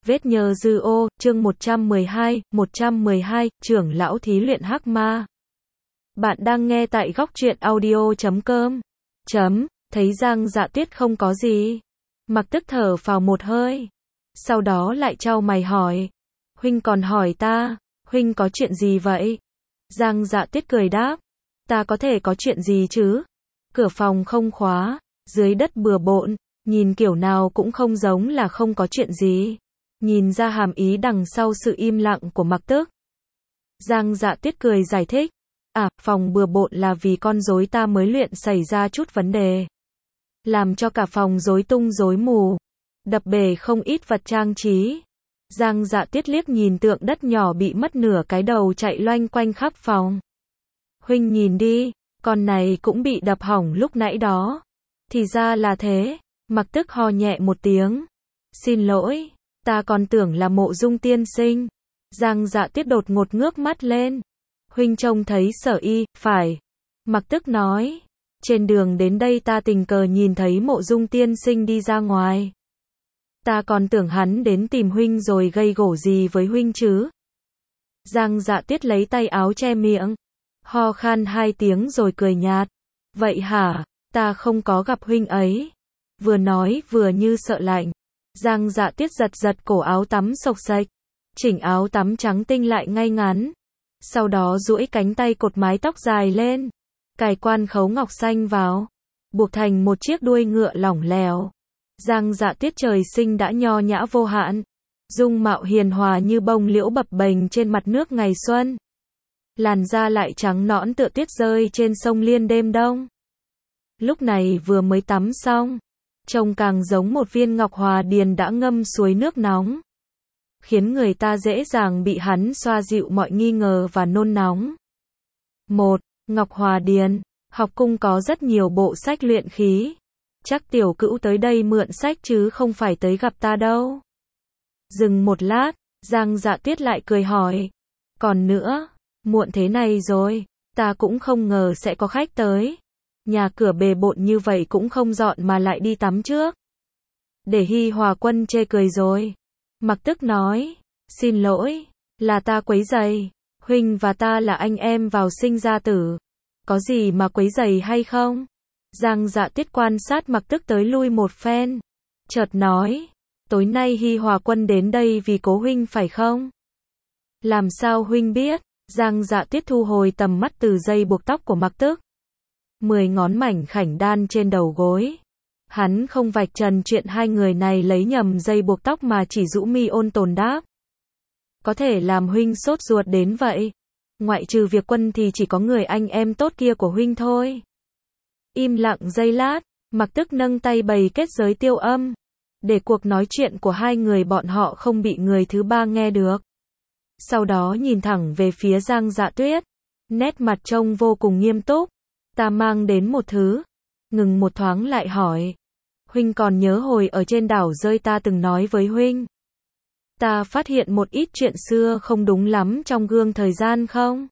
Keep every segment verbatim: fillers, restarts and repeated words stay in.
Vết nhơ dư ô, chương một trăm mười hai, một trăm mười hai, trưởng lão thí luyện hắc ma. Bạn đang nghe tại góc truyện audio chấm com. Chấm, thấy Giang Dạ Tuyết không có gì. Mặc Tức thở phào một hơi. Sau đó lại chau mày hỏi. Huynh còn hỏi ta, huynh có chuyện gì vậy? Giang Dạ Tuyết cười đáp. Ta có thể có chuyện gì chứ? Cửa phòng không khóa, dưới đất bừa bộn, nhìn kiểu nào cũng không giống là không có chuyện gì. Nhìn ra hàm ý đằng sau sự im lặng của Mặc Tức. Giang Dạ Tuyết cười giải thích. À, phòng bừa bộn là vì con rối ta mới luyện xảy ra chút vấn đề. Làm cho cả phòng rối tung rối mù. Đập bể không ít vật trang trí. Giang Dạ Tuyết liếc nhìn tượng đất nhỏ bị mất nửa cái đầu chạy loanh quanh khắp phòng. Huynh nhìn đi, con này cũng bị đập hỏng lúc nãy đó. Thì ra là thế. Mặc Tức ho nhẹ một tiếng. Xin lỗi, ta còn tưởng là Mộ Dung tiên sinh. Giang Dạ Tuyết đột ngột ngước mắt lên. Huynh trông thấy Sở Y, phải. Mặc Tức nói. Trên đường đến đây ta tình cờ nhìn thấy Mộ Dung tiên sinh đi ra ngoài. Ta còn tưởng hắn đến tìm huynh rồi gây gổ gì với huynh chứ. Giang Dạ Tuyết lấy tay áo che miệng. Ho khan hai tiếng rồi cười nhạt. Vậy hả, ta không có gặp huynh ấy. Vừa nói vừa như sợ lạnh. Giang Dạ Tuyết giật giật cổ áo tắm xộc xệch. Chỉnh áo tắm trắng tinh lại ngay ngắn. Sau đó duỗi cánh tay cột mái tóc dài lên. Cài quan khấu ngọc xanh vào. Buộc thành một chiếc đuôi ngựa lỏng lẻo. Giang Dạ Tuyết trời sinh đã nho nhã vô hạn. Dung mạo hiền hòa như bông liễu bập bềnh trên mặt nước ngày xuân. Làn da lại trắng nõn tựa tuyết rơi trên sông Liên đêm đông. Lúc này vừa mới tắm xong. Trông càng giống một viên ngọc hòa điền đã ngâm suối nước nóng. Khiến người ta dễ dàng bị hắn xoa dịu mọi nghi ngờ và nôn nóng. một. Ngọc Hòa Điền. Học cung có rất nhiều bộ sách luyện khí. Chắc tiểu cữu tới đây mượn sách chứ không phải tới gặp ta đâu. Dừng một lát, Giang Dạ Tuyết lại cười hỏi. Còn nữa, muộn thế này rồi, ta cũng không ngờ sẽ có khách tới. Nhà cửa bề bộn như vậy cũng không dọn mà lại đi tắm trước. Để Hi Hòa Quân chê cười rồi. Mặc Tức nói. Xin lỗi, là ta quấy rầy. Huynh và ta là anh em vào sinh ra tử. Có gì mà quấy rầy hay không? Giang Dạ Tuyết quan sát Mặc Tức tới lui một phen. Chợt nói. Tối nay Hi Hòa Quân đến đây vì cố huynh phải không? Làm sao huynh biết? Giang Dạ Tuyết thu hồi tầm mắt từ dây buộc tóc của Mặc Tức. Mười ngón mảnh khảnh đan trên đầu gối. Hắn không vạch trần chuyện hai người này lấy nhầm dây buộc tóc mà chỉ rũ mi ôn tồn đáp. Có thể làm huynh sốt ruột đến vậy. Ngoại trừ việc quân thì chỉ có người anh em tốt kia của huynh thôi. Im lặng giây lát, Mặc Tức nâng tay bày kết giới tiêu âm. Để cuộc nói chuyện của hai người bọn họ không bị người thứ ba nghe được. Sau đó nhìn thẳng về phía Giang Dạ Tuyết. Nét mặt trông vô cùng nghiêm túc. Ta mang đến một thứ. Ngừng một thoáng lại hỏi. Huynh còn nhớ hồi ở trên đảo rơi ta từng nói với huynh. Ta phát hiện một ít chuyện xưa không đúng lắm trong gương thời gian không?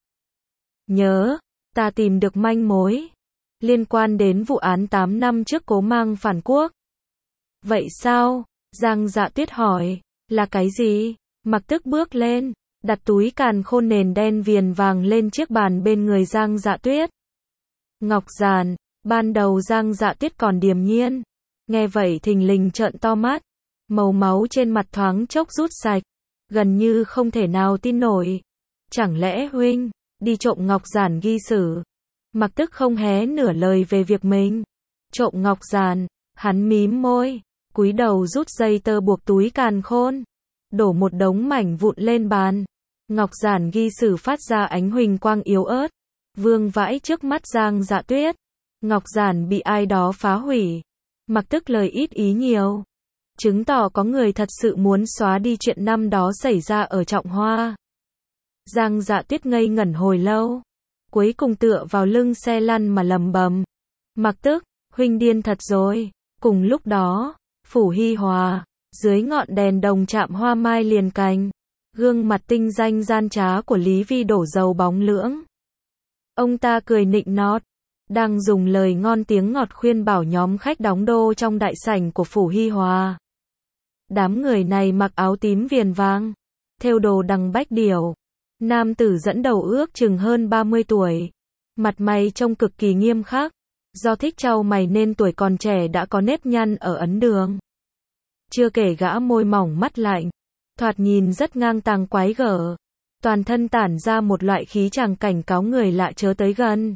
Nhớ, ta tìm được manh mối. Liên quan đến vụ án tám năm trước Cố Mang phản quốc. Vậy sao? Giang Dạ Tuyết hỏi. Là cái gì? Mặc Tức bước lên. Đặt túi càn khôn nền đen viền vàng lên chiếc bàn bên người Giang Dạ Tuyết. Ngọc giàn. Ban đầu Giang Dạ Tuyết còn điềm nhiên. Nghe vậy thình lình trợn to mắt. Màu máu trên mặt thoáng chốc rút sạch. Gần như không thể nào tin nổi. Chẳng lẽ huynh đi trộm ngọc giản ghi sử? Mặc Tức không hé nửa lời về việc mình trộm ngọc giản. Hắn mím môi, cúi đầu rút dây tơ buộc túi càn khôn. Đổ một đống mảnh vụn lên bàn. Ngọc giản ghi sử phát ra ánh huỳnh quang yếu ớt. Vương vãi trước mắt Giang Dạ Tuyết. Ngọc giản bị ai đó phá hủy. Mặc Tức lời ít ý nhiều. Chứng tỏ có người thật sự muốn xóa đi chuyện năm đó xảy ra ở Trọng Hoa. Giang Dạ Tuyết ngây ngẩn hồi lâu. Cuối cùng tựa vào lưng xe lăn mà lầm bầm. Mặc Tức, huynh điên thật rồi. Cùng lúc đó, phủ Hi Hòa, dưới ngọn đèn đồng chạm hoa mai liền cành. Gương mặt tinh danh gian trá của Lý Vi đổ dầu bóng lưỡng. Ông ta cười nịnh nọt. Đang dùng lời ngon tiếng ngọt khuyên bảo nhóm khách đóng đô trong đại sảnh của phủ Hi Hòa. Đám người này mặc áo tím viền vàng, thêu đồ đằng bách điểu. Nam tử dẫn đầu ước chừng hơn ba mươi tuổi. Mặt mày trông cực kỳ nghiêm khắc. Do thích trau mày nên tuổi còn trẻ đã có nếp nhăn ở ấn đường. Chưa kể gã môi mỏng mắt lạnh, thoạt nhìn rất ngang tàng quái gở. Toàn thân tản ra một loại khí chàng cảnh cáo người lạ chớ tới gần.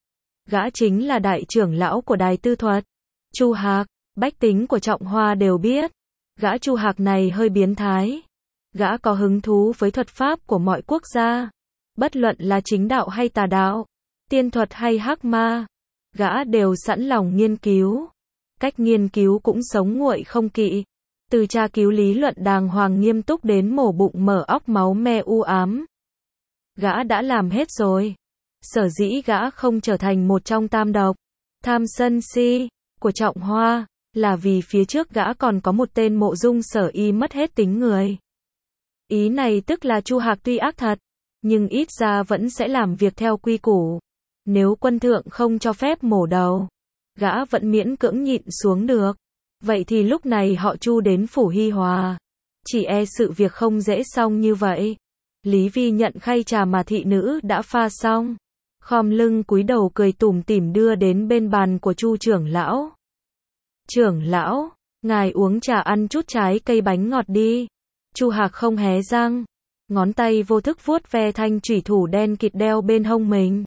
Gã chính là đại trưởng lão của Đài Tư Thuật, Chu Hạc. Bách tính của Trọng Hoa đều biết, gã Chu Hạc này hơi biến thái. Gã có hứng thú với thuật pháp của mọi quốc gia, bất luận là chính đạo hay tà đạo, tiên thuật hay hắc ma, gã đều sẵn lòng nghiên cứu. Cách nghiên cứu cũng sống nguội không kỵ, từ tra cứu lý luận đàng hoàng nghiêm túc đến mổ bụng mở óc máu me u ám. Gã đã làm hết rồi. Sở dĩ gã không trở thành một trong tam độc, tham sân si, của Trọng Hoa, là vì phía trước gã còn có một tên Mộ Dung Sở Y mất hết tính người. Ý này tức là Chu Hạc tuy ác thật, nhưng ít ra vẫn sẽ làm việc theo quy củ. Nếu quân thượng không cho phép mổ đầu, gã vẫn miễn cưỡng nhịn xuống được. Vậy thì lúc này họ Chu đến phủ Hi Hòa, chỉ e sự việc không dễ xong như vậy. Lý Vi nhận khay trà mà thị nữ đã pha xong, khom lưng cúi đầu cười tủm tỉm đưa đến bên bàn của Chu trưởng lão. Trưởng lão, ngài uống trà ăn chút trái cây bánh ngọt đi. Chu Hạc không hé răng, ngón tay vô thức vuốt ve thanh chủy thủ đen kịt đeo bên hông mình.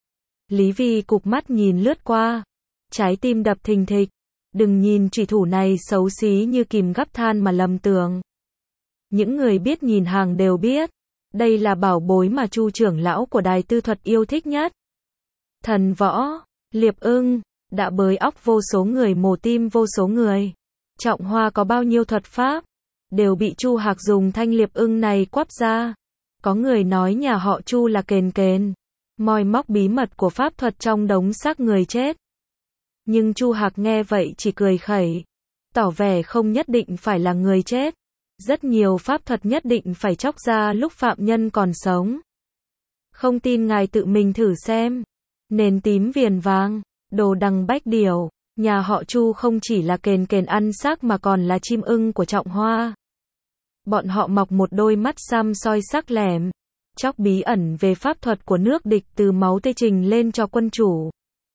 Lý Vi cụp mắt nhìn lướt qua, trái tim đập thình thịch. Đừng nhìn chủy thủ này xấu xí như kìm gắp than mà lầm tưởng. Những người biết nhìn hàng đều biết, đây là bảo bối mà Chu trưởng lão của Đài Tư Thuật yêu thích nhất. Thần võ, liệp ưng, đã bới óc vô số người, mổ tim vô số người. Trọng Hoa có bao nhiêu thuật pháp, đều bị Chu Hạc dùng thanh liệp ưng này quắp ra. Có người nói nhà họ Chu là kền kền, moi móc bí mật của pháp thuật trong đống xác người chết. Nhưng Chu Hạc nghe vậy chỉ cười khẩy, tỏ vẻ không nhất định phải là người chết. Rất nhiều pháp thuật nhất định phải chóc ra lúc phạm nhân còn sống. Không tin ngài tự mình thử xem. Nền tím viền vàng, đồ đằng bách điểu, nhà họ Chu không chỉ là kền kền ăn xác mà còn là chim ưng của Trọng Hoa. Bọn họ mọc một đôi mắt xăm soi sắc lẻm, chóc bí ẩn về pháp thuật của nước địch từ máu tê trình lên cho quân chủ.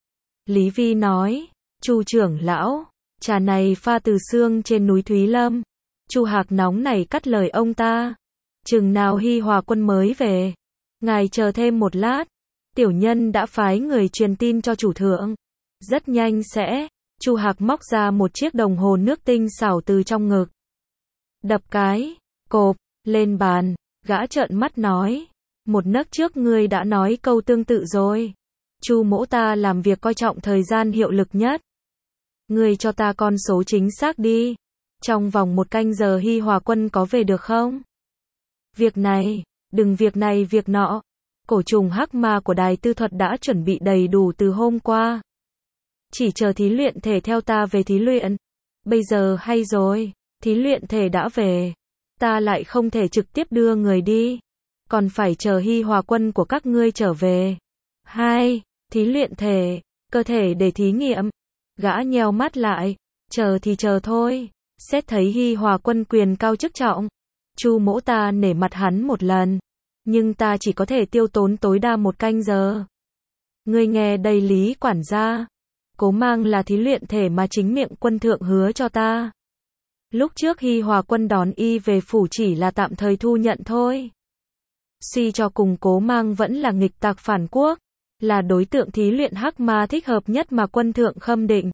Lý Vi nói, Chu trưởng lão, trà này pha từ xương trên núi Thúy Lâm. Chu Hạc nóng nảy cắt lời ông ta. Chừng nào Hi Hòa quân mới về, ngài chờ thêm một lát. Tiểu nhân đã phái người truyền tin cho chủ thượng. Rất nhanh sẽ. Chu Hạc móc ra một chiếc đồng hồ nước tinh xảo từ trong ngực. Đập cái, cộp, lên bàn. Gã trợn mắt nói. Một nấc trước ngươi đã nói câu tương tự rồi. Chu mỗ ta làm việc coi trọng thời gian hiệu lực nhất. Ngươi cho ta con số chính xác đi. Trong vòng một canh giờ Hi Hòa quân có về được không? Việc này, đừng việc này việc nọ. Cổ trùng hắc ma của Đài Tư Thuật đã chuẩn bị đầy đủ từ hôm qua. Chỉ chờ thí luyện thể theo ta về thí luyện. Bây giờ hay rồi, thí luyện thể đã về. Ta lại không thể trực tiếp đưa người đi. Còn phải chờ Hi Hòa quân của các ngươi trở về. Hai, thí luyện thể, cơ thể để thí nghiệm. Gã nheo mắt lại, chờ thì chờ thôi. Xét thấy Hi Hòa quân quyền cao chức trọng, Chu mỗ ta nể mặt hắn một lần, nhưng ta chỉ có thể tiêu tốn tối đa một canh giờ. Ngươi nghe đây Lý quản gia, Cố Mang là thí luyện thể mà chính miệng quân thượng hứa cho ta. Lúc trước Hi Hòa quân đón y về phủ chỉ là tạm thời thu nhận thôi. Suy cho cùng Cố Mang vẫn là nghịch tặc phản quốc, là đối tượng thí luyện hắc ma thích hợp nhất mà quân thượng khâm định.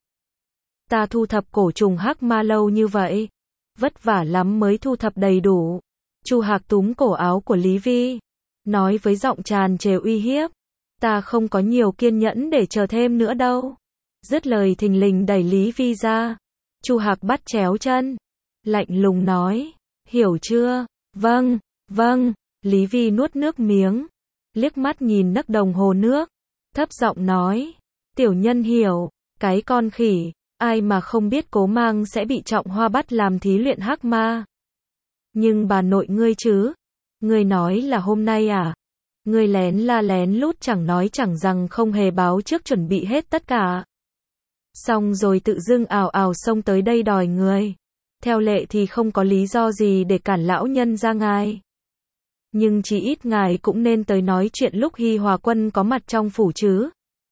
Ta thu thập cổ trùng hắc ma lâu như vậy, vất vả lắm mới thu thập đầy đủ. Chu Hạc túm cổ áo của Lý Vi, nói với giọng tràn trề uy hiếp. Ta không có nhiều kiên nhẫn để chờ thêm nữa đâu. Dứt lời thình lình đẩy Lý Vi ra. Chu Hạc bắt chéo chân, lạnh lùng nói, hiểu chưa? Vâng, vâng. Lý Vi nuốt nước miếng, liếc mắt nhìn nấc đồng hồ nước, thấp giọng nói, tiểu nhân hiểu, cái con khỉ. Ai mà không biết Cố Mang sẽ bị Trọng Hoa bắt làm thí luyện hắc ma. Nhưng bà nội ngươi chứ? Ngươi nói là hôm nay à? Ngươi lén la lén lút chẳng nói chẳng rằng không hề báo trước chuẩn bị hết tất cả. Xong rồi tự dưng ào ào xông tới đây đòi người. Theo lệ thì không có lý do gì để cản lão nhân ra ngài. Nhưng chỉ ít ngài cũng nên tới nói chuyện lúc Hi Hòa Quân có mặt trong phủ chứ.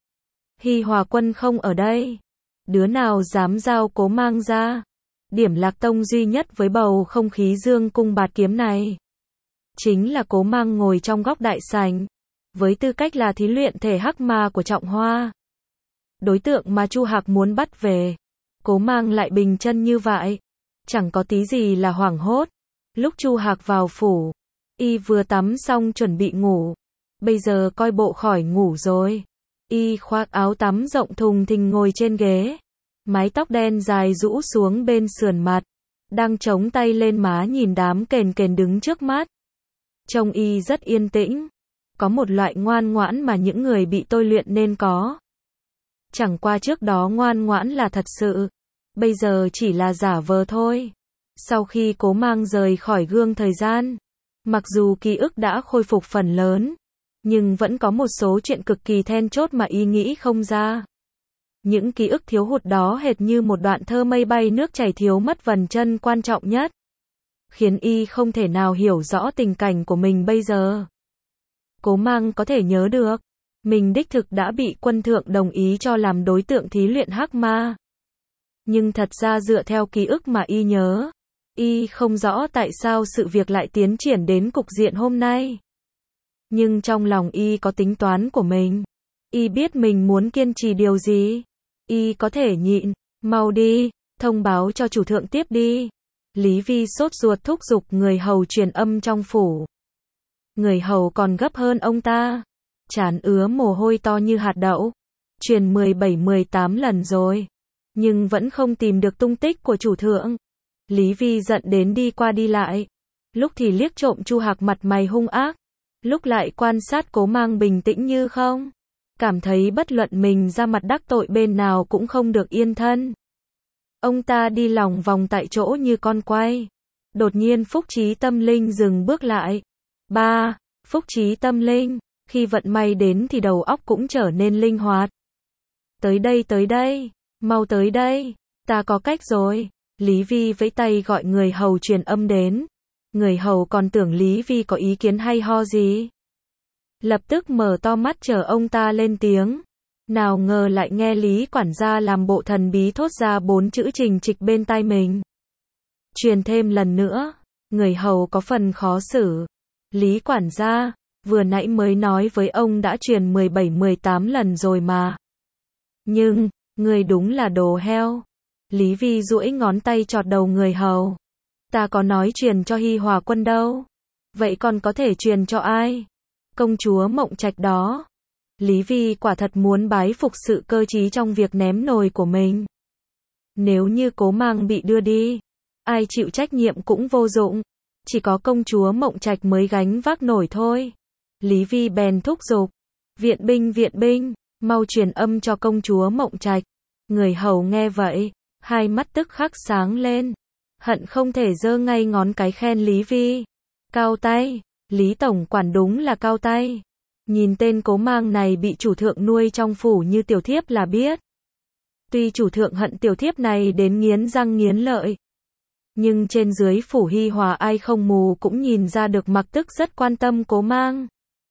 Hi Hòa Quân không ở đây. Đứa nào dám giao Cố Mang ra? Điểm lạc tông duy nhất với bầu không khí dương cung bạt kiếm này chính là Cố Mang ngồi trong góc đại sảnh, với tư cách là thí luyện thể hắc ma của Trọng Hoa. Đối tượng mà Chu Hạc muốn bắt về, Cố Mang lại bình chân như vậy, chẳng có tí gì là hoảng hốt. Lúc Chu Hạc vào phủ, y vừa tắm xong chuẩn bị ngủ, bây giờ coi bộ khỏi ngủ rồi. Y khoác áo tắm rộng thùng thình ngồi trên ghế, mái tóc đen dài rũ xuống bên sườn mặt, đang chống tay lên má nhìn đám kền kền đứng trước mắt. Trông y rất yên tĩnh, có một loại ngoan ngoãn mà những người bị tôi luyện nên có. Chẳng qua trước đó ngoan ngoãn là thật sự, bây giờ chỉ là giả vờ thôi. Sau khi Cố Mang rời khỏi gương thời gian, mặc dù ký ức đã khôi phục phần lớn, nhưng vẫn có một số chuyện cực kỳ then chốt mà y nghĩ không ra. Những ký ức thiếu hụt đó hệt như một đoạn thơ mây bay nước chảy thiếu mất vần chân quan trọng nhất, khiến y không thể nào hiểu rõ tình cảnh của mình bây giờ. Cố Mang có thể nhớ được, mình đích thực đã bị quân thượng đồng ý cho làm đối tượng thí luyện hắc ma. Nhưng thật ra dựa theo ký ức mà y nhớ, y không rõ tại sao sự việc lại tiến triển đến cục diện hôm nay. Nhưng trong lòng y có tính toán của mình. Y biết mình muốn kiên trì điều gì. Y có thể nhịn. Mau đi, thông báo cho chủ thượng tiếp đi. Lý Vi sốt ruột thúc giục người hầu truyền âm trong phủ. Người hầu còn gấp hơn ông ta. Trán ứa mồ hôi to như hạt đậu. Truyền mười bảy mười tám lần rồi, nhưng vẫn không tìm được tung tích của chủ thượng. Lý Vi giận đến đi qua đi lại. Lúc thì liếc trộm Chu Hạc mặt mày hung ác, lúc lại quan sát Cố Mang bình tĩnh như không. Cảm thấy bất luận mình ra mặt đắc tội bên nào cũng không được yên thân. Ông ta đi lòng vòng tại chỗ như con quay. Đột nhiên Phúc Trí Tâm Linh dừng bước lại. Ba, Phúc Trí Tâm Linh, khi vận may đến thì đầu óc cũng trở nên linh hoạt. Tới đây tới đây, mau tới đây, ta có cách rồi. Lý Vi vẫy tay gọi người hầu truyền âm đến. Người hầu còn tưởng Lý Vi có ý kiến hay ho gì. Lập tức mở to mắt chờ ông ta lên tiếng. Nào ngờ lại nghe Lý quản gia làm bộ thần bí thốt ra bốn chữ trình trịch bên tai mình. Truyền thêm lần nữa. Người hầu có phần khó xử. Lý quản gia, vừa nãy mới nói với ông đã truyền mười bảy mười tám lần rồi mà. Nhưng, người đúng là đồ heo. Lý Vi duỗi ngón tay chọt đầu người hầu. Ta có nói truyền cho Hi Hòa Quân đâu. Vậy còn có thể truyền cho ai? Công chúa Mộng Trạch đó. Lý Vi quả thật muốn bái phục sự cơ trí trong việc ném nồi của mình. Nếu như Cố Mang bị đưa đi, ai chịu trách nhiệm cũng vô dụng. Chỉ có công chúa Mộng Trạch mới gánh vác nổi thôi. Lý Vi bèn thúc giục. Viện binh viện binh, mau truyền âm cho công chúa Mộng Trạch. Người hầu nghe vậy, hai mắt tức khắc sáng lên. Hận không thể giơ ngay ngón cái khen Lý Vi. Cao tay, Lý tổng quản đúng là cao tay. Nhìn tên Cố Mang này bị chủ thượng nuôi trong phủ như tiểu thiếp là biết. Tuy chủ thượng hận tiểu thiếp này đến nghiến răng nghiến lợi, nhưng trên dưới phủ Hi Hòa ai không mù cũng nhìn ra được Mặc Tức rất quan tâm Cố Mang.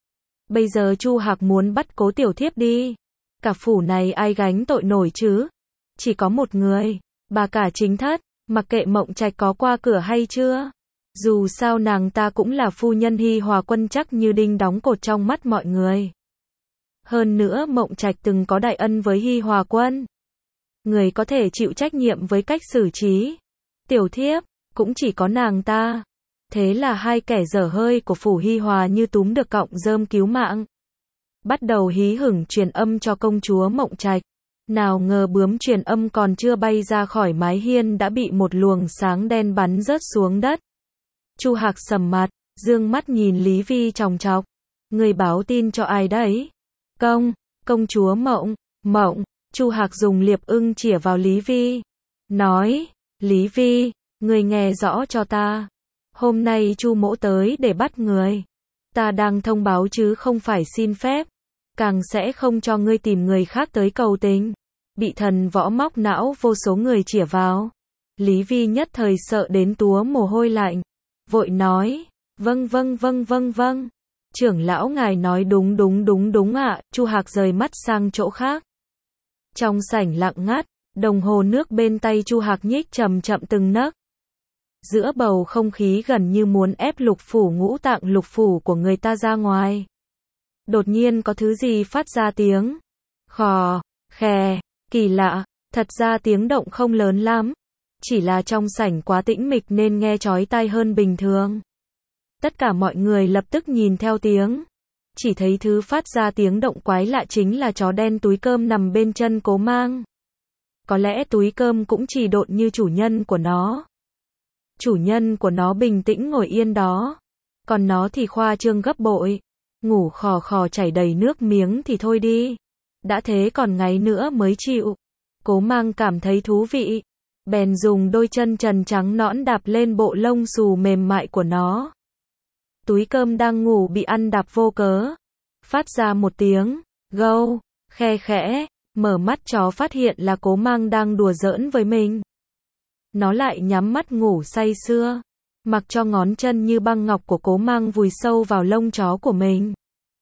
Bây giờ Chu Hạc muốn bắt Cố tiểu thiếp đi, cả phủ này ai gánh tội nổi chứ? Chỉ có một người, bà cả chính thất. Mặc kệ Mộng Trạch có qua cửa hay chưa, dù sao nàng ta cũng là phu nhân Hi Hòa Quân chắc như đinh đóng cột trong mắt mọi người. Hơn nữa Mộng Trạch từng có đại ân với Hi Hòa Quân. Người có thể chịu trách nhiệm với cách xử trí tiểu thiếp cũng chỉ có nàng ta. Thế là hai kẻ dở hơi của phủ Hi Hòa như túm được cọng rơm cứu mạng, bắt đầu hí hửng truyền âm cho công chúa Mộng Trạch. Nào ngờ bướm truyền âm còn chưa bay ra khỏi mái hiên đã bị một luồng sáng đen bắn rớt xuống đất. Chu Hạc sầm mặt, dương mắt nhìn Lý Vi chòng chọc. Người báo tin cho ai đấy? Công, công chúa Mộng, Mộng. Chu Hạc dùng liệp ưng chĩa vào Lý Vi. Nói, Lý Vi, người nghe rõ cho ta. Hôm nay Chu mỗ tới để bắt người. Ta đang thông báo chứ không phải xin phép. Càng sẽ không cho ngươi tìm người khác tới cầu tình. Bị thần võ móc não vô số người chĩa vào. Lý Vi nhất thời sợ đến túa mồ hôi lạnh, vội nói, vâng vâng vâng vâng vâng, trưởng lão ngài nói đúng đúng đúng đúng ạ. Chu Hạc rời mắt sang chỗ khác. Trong sảnh lặng ngắt, đồng hồ nước bên tay Chu Hạc nhích chậm chậm từng nấc. Giữa bầu không khí gần như muốn ép lục phủ ngũ tạng lục phủ của người ta ra ngoài. Đột nhiên có thứ gì phát ra tiếng khò, khè, kỳ lạ, thật ra tiếng động không lớn lắm, chỉ là trong sảnh quá tĩnh mịch nên nghe chói tai hơn bình thường. Tất cả mọi người lập tức nhìn theo tiếng, chỉ thấy thứ phát ra tiếng động quái lạ chính là chó đen túi cơm nằm bên chân Cố Mang. Có lẽ túi cơm cũng chỉ độn như chủ nhân của nó. Chủ nhân của nó bình tĩnh ngồi yên đó, còn nó thì khoa trương gấp bội, ngủ khò khò chảy đầy nước miếng thì thôi đi, đã thế còn ngáy nữa mới chịu. Cố Mang cảm thấy thú vị, bèn dùng đôi chân trần trắng nõn đạp lên bộ lông xù mềm mại của nó. Túi cơm đang ngủ bị ăn đạp vô cớ, phát ra một tiếng gâu, khe khẽ, mở mắt chó phát hiện là Cố Mang đang đùa giỡn với mình. Nó lại nhắm mắt ngủ say sưa, mặc cho ngón chân như băng ngọc của Cố Mang vùi sâu vào lông chó của mình,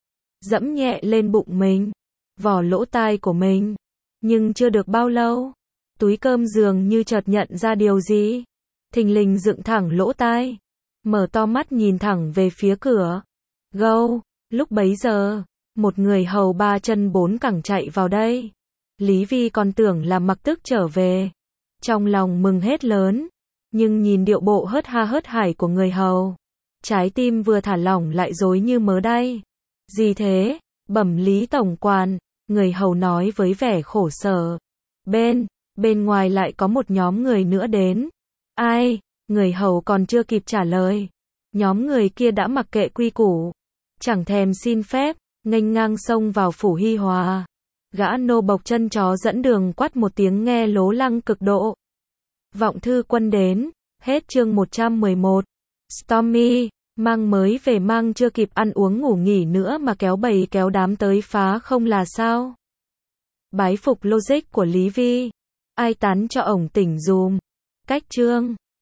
dẫm nhẹ lên bụng mình, vò lỗ tai của mình. Nhưng chưa được bao lâu, túi cơm dường như chợt nhận ra điều gì, thình lình dựng thẳng lỗ tai, mở to mắt nhìn thẳng về phía cửa. Gâu, lúc bấy giờ, một người hầu ba chân bốn cẳng chạy vào đây. Lý Vi còn tưởng là Mặc Tức trở về, trong lòng mừng hết lớn, nhưng nhìn điệu bộ hớt ha hớt hải của người hầu, trái tim vừa thả lỏng lại rối như mớ đay. Gì thế? Bẩm Lý tổng quản, người hầu nói với vẻ khổ sở. Bên, bên ngoài lại có một nhóm người nữa đến. Ai? Người hầu còn chưa kịp trả lời, nhóm người kia đã mặc kệ quy củ, chẳng thèm xin phép, nghênh ngang xông vào phủ Hi Hòa. Gã nô bộc chân chó dẫn đường quát một tiếng nghe lố lăng cực độ. Vọng thư quân đến. Hết chương một trăm mười một. Stormy, Mang mới về Mang chưa kịp ăn uống ngủ nghỉ nữa mà kéo bầy kéo đám tới phá không là sao? Bái phục logic của Lý Vi. Ai tán cho ổng tỉnh dùm. Cách chương